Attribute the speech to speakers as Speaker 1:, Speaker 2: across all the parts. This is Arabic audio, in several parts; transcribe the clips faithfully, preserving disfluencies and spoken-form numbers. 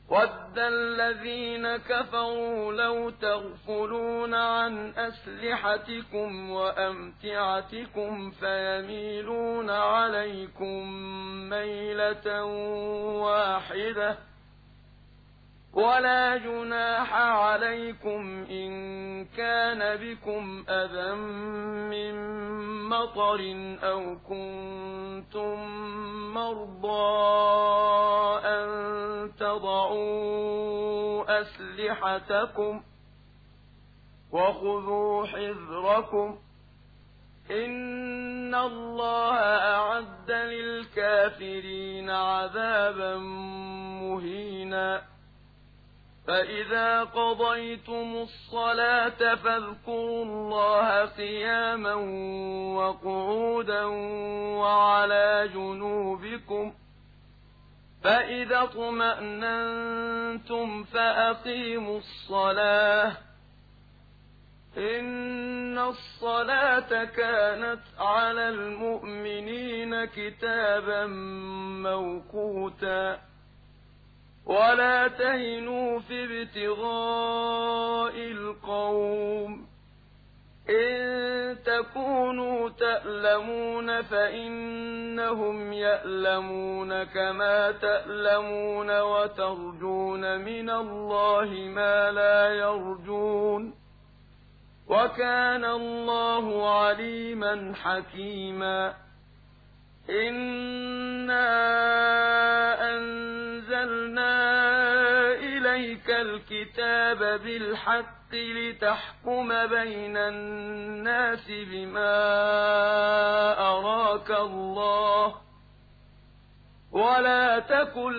Speaker 1: وَدَّ الَّذِينَ كَفَرُوا لَوْ تَغْفُلُونَ عَنْ أَسْلِحَتِكُمْ وَأَمْتِعَتِكُمْ فَيَمِيلُونَ عَلَيْكُمْ مَيْلَةً وَاحِدَةً وَلَا جُنَاحَ عَلَيْكُمْ إِن كَانَ بِكُمْ أَذًى مِّن مَّطَرٍ أَوْ كُنتُم مَّرْضَىٰ أَن تَضَعُوا أَسْلِحَتَكُمْ وَخُذُوا حِذْرَكُمْ إِنَّ اللَّهَ أَعَدَّ لِلْكَافِرِينَ عَذَابًا مُّهِينًا فَإِذَا قَضَيْتُمُ الصَّلَاةَ فاذْكُرُوا اللَّهَ قِيَامًا وَقُعُودًا وَعَلَىٰ جُنُوبِكُمْ فَإِذَا اطْمَأْنَنتُمْ فَأَقِيمُوا الصَّلَاةَ إِنَّ الصَّلَاةَ كَانَتْ عَلَى الْمُؤْمِنِينَ كِتَابًا مَّوْقُوتًا وَلَا تَهِنُوا فِي ابْتِغَاءِ الْقَوْمِ إِن تَكُونُوا تَأْلَمُونَ فَإِنَّهُمْ يَأْلَمُونَ كَمَا تَأْلَمُونَ وَتَرْجُونَ مِنَ اللَّهِ مَا لَا يَرْجُونَ وَكَانَ اللَّهُ عَلِيمًا حَكِيمًا إِنَّا أَنزَلْنَا إِلَيْكَ الْكِتَابَ بِالْحَقِّ لِتَحْكُمَ بَيْنَ النَّاسِ بِمَا أَرَاكَ اللَّهُ وَلَا تَكُن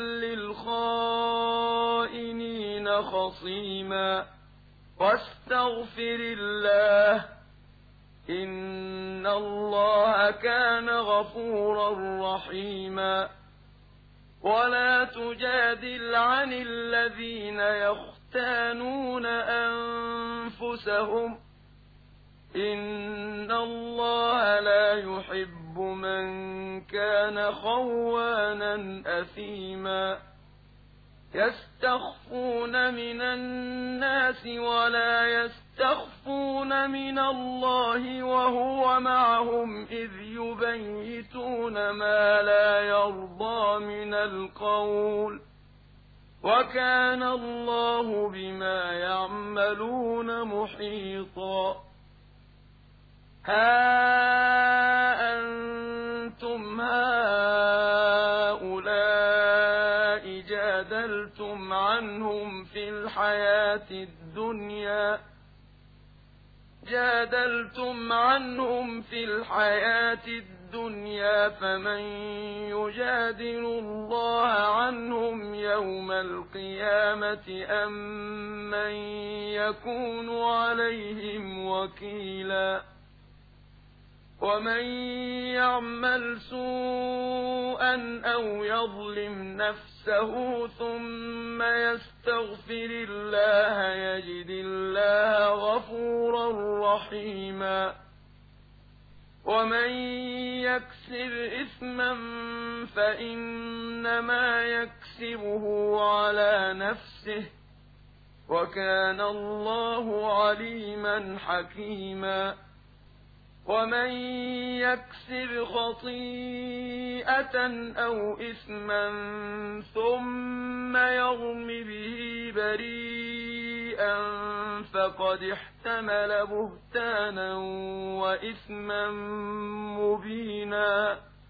Speaker 1: لِّلْخَائِنِينَ خَصِيمًا وَاسْتَغْفِرِ اللَّهَ إِنَّ اللَّهَ كَانَ غَفُورًا رَّحِيمًا وَلَا تُجَادِلْ عَنِ الَّذِينَ يَخْتَانُونَ أَنفُسَهُمْ إِنَّ اللَّهَ لَا يُحِبُّ مَن كَانَ خَوَّانًا أَثِيمًا يَسْتَخْفُونَ مِنَ النَّاسِ وَلَا يَسْتَخْفُونَ مِنَ اللَّهِ وَهُوَ مَعَهُمْ إِذْ يُبَيِّتُونَ مَا لَا يَرْضَىٰ مِنَ الْقَوْلِ وَكَانَ اللَّهُ بِمَا يَعْمَلُونَ مُحِيطًا هَا أَنتُمْ هَٰؤُلَاءِ جَادَلْتُمْ عَنْهُمْ فِي الْحَيَاةِ الدُّنْيَا جادلتم عنهم في الحياة الدنيا فمن يجادل الله عنهم يوم القيامة أم من يكون عليهم وكيلا ومن يعمل سوءا أو يظلم نفسه ثم يستغفر الله يجد الله غفورا رحيما ومن يكسب إثما فإنما يكسبه على نفسه وكان الله عليما حكيما ومن يكسب خطيئة أو إثما ثم يرم به بريئا فقد احتمل بهتانا وإثما مبينا